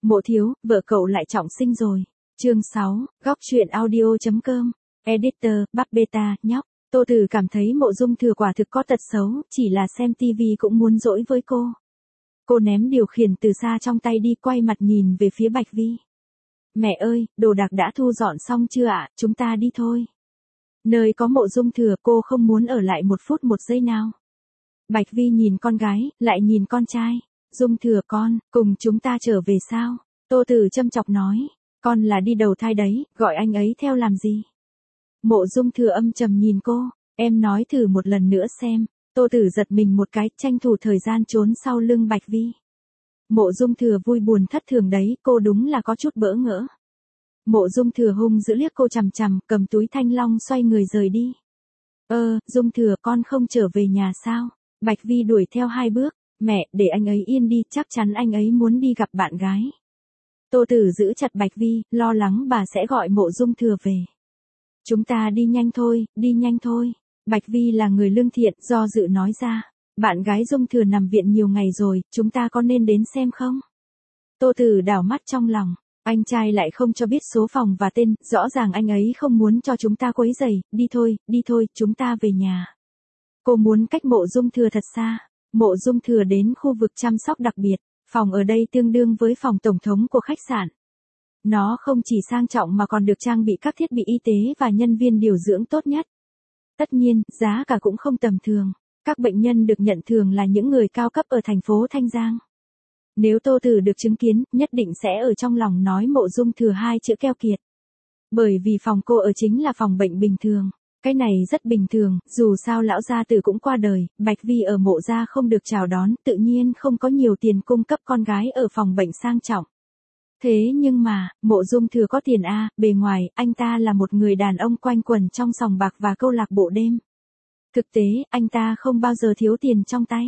Mộ thiếu, vợ cậu lại trọng sinh rồi. Chương 6, góc truyện audio.com. Editor, Bắp Beta, nhóc. Tô Tử cảm thấy Mộ Dung Thừa quả thực có tật xấu, chỉ là xem tivi cũng muốn dỗi với cô. Cô ném điều khiển từ xa trong tay đi, quay mặt nhìn về phía Bạch Vi. Mẹ ơi, đồ đạc đã thu dọn xong chưa ạ, chúng ta đi thôi. Nơi có Mộ Dung Thừa, cô không muốn ở lại một phút một giây nào. Bạch Vi nhìn con gái, lại nhìn con trai. Dung Thừa con, cùng chúng ta trở về sao? Tô Tử châm chọc nói, con là đi đầu thai đấy, gọi anh ấy theo làm gì? Mộ Dung Thừa âm trầm nhìn cô, em nói thử một lần nữa xem. Tô Tử giật mình một cái, tranh thủ thời gian trốn sau lưng Bạch Vi. Mộ Dung Thừa vui buồn thất thường đấy, cô đúng là có chút bỡ ngỡ. Mộ Dung Thừa hung dữ liếc cô chằm chằm, cầm túi thanh long xoay người rời đi. Dung Thừa con không trở về nhà sao? Bạch Vi đuổi theo 2 bước, mẹ, để anh ấy yên đi, chắc chắn anh ấy muốn đi gặp bạn gái. Tô Tử giữ chặt Bạch Vi, lo lắng bà sẽ gọi Mộ Dung Thừa về. Chúng ta đi nhanh thôi, đi nhanh thôi. Bạch Vi là người lương thiện, do dự nói ra. Bạn gái Dung Thừa nằm viện nhiều ngày rồi, chúng ta có nên đến xem không? Tô Tử đảo mắt trong lòng. Anh trai lại không cho biết số phòng và tên, rõ ràng anh ấy không muốn cho chúng ta quấy rầy, đi thôi, chúng ta về nhà. Cô muốn cách Mộ Dung Thừa thật xa. Mộ Dung Thừa đến khu vực chăm sóc đặc biệt, phòng ở đây tương đương với phòng tổng thống của khách sạn. Nó không chỉ sang trọng mà còn được trang bị các thiết bị y tế và nhân viên điều dưỡng tốt nhất. Tất nhiên, giá cả cũng không tầm thường. Các bệnh nhân được nhận thường là những người cao cấp ở thành phố Thanh Giang. Nếu Tô Tử được chứng kiến, nhất định sẽ ở trong lòng nói Mộ Dung Thừa 2 chữ keo kiệt. Bởi vì phòng cô ở chính là phòng bệnh bình thường. Cái này rất bình thường, dù sao lão gia tử cũng qua đời, Bạch Vi ở Mộ gia không được chào đón, tự nhiên không có nhiều tiền cung cấp con gái ở phòng bệnh sang trọng. Thế nhưng mà, Mộ Dung Thừa có tiền a, bề ngoài, anh ta là một người đàn ông quanh quẩn trong sòng bạc và câu lạc bộ đêm. Thực tế, anh ta không bao giờ thiếu tiền trong tay.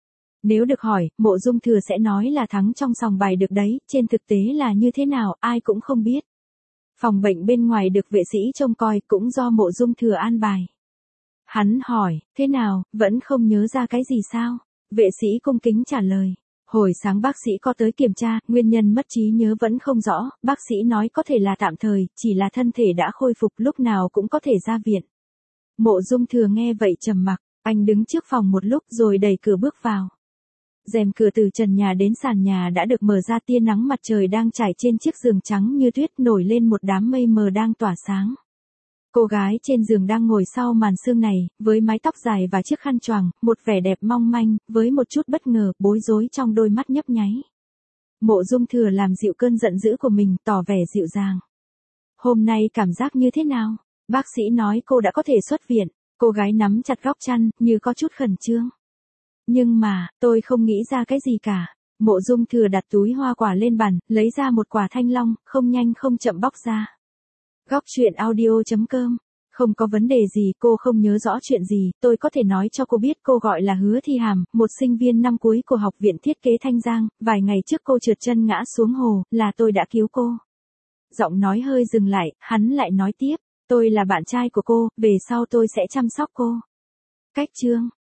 Nếu được hỏi, Mộ Dung Thừa sẽ nói là thắng trong sòng bài được đấy, trên thực tế là như thế nào, ai cũng không biết. Phòng bệnh bên ngoài được vệ sĩ trông coi, cũng do Mộ Dung Thừa an bài. Hắn hỏi, thế nào, vẫn không nhớ ra cái gì sao? Vệ sĩ cung kính trả lời. Hồi sáng bác sĩ có tới kiểm tra, nguyên nhân mất trí nhớ vẫn không rõ, bác sĩ nói có thể là tạm thời, chỉ là thân thể đã khôi phục, lúc nào cũng có thể ra viện. Mộ Dung Thừa nghe vậy trầm mặc, anh đứng trước phòng một lúc rồi đẩy cửa bước vào. Rèm cửa từ trần nhà đến sàn nhà đã được mở ra, tia nắng mặt trời đang trải trên chiếc giường trắng như tuyết, nổi lên một đám mây mờ đang tỏa sáng. Cô gái trên giường đang ngồi sau màn sương này, với mái tóc dài và chiếc khăn choàng, một vẻ đẹp mong manh, với một chút bất ngờ, bối rối trong đôi mắt nhấp nháy. Mộ Dung Thừa làm dịu cơn giận dữ của mình, tỏ vẻ dịu dàng. Hôm nay cảm giác như thế nào? Bác sĩ nói cô đã có thể xuất viện. Cô gái nắm chặt góc chăn, như có chút khẩn trương. Nhưng mà, tôi không nghĩ ra cái gì cả. Mộ Dung Thừa đặt túi hoa quả lên bàn, lấy ra một quả thanh long, không nhanh không chậm bóc ra. Góc truyện audio.com. Không có vấn đề gì, cô không nhớ rõ chuyện gì, tôi có thể nói cho cô biết, cô gọi là Hứa Thi Hàm, một sinh viên năm cuối của Học viện Thiết kế Thanh Giang, vài ngày trước cô trượt chân ngã xuống hồ, là tôi đã cứu cô. Giọng nói hơi dừng lại, hắn lại nói tiếp, tôi là bạn trai của cô, về sau tôi sẽ chăm sóc cô. Cách chương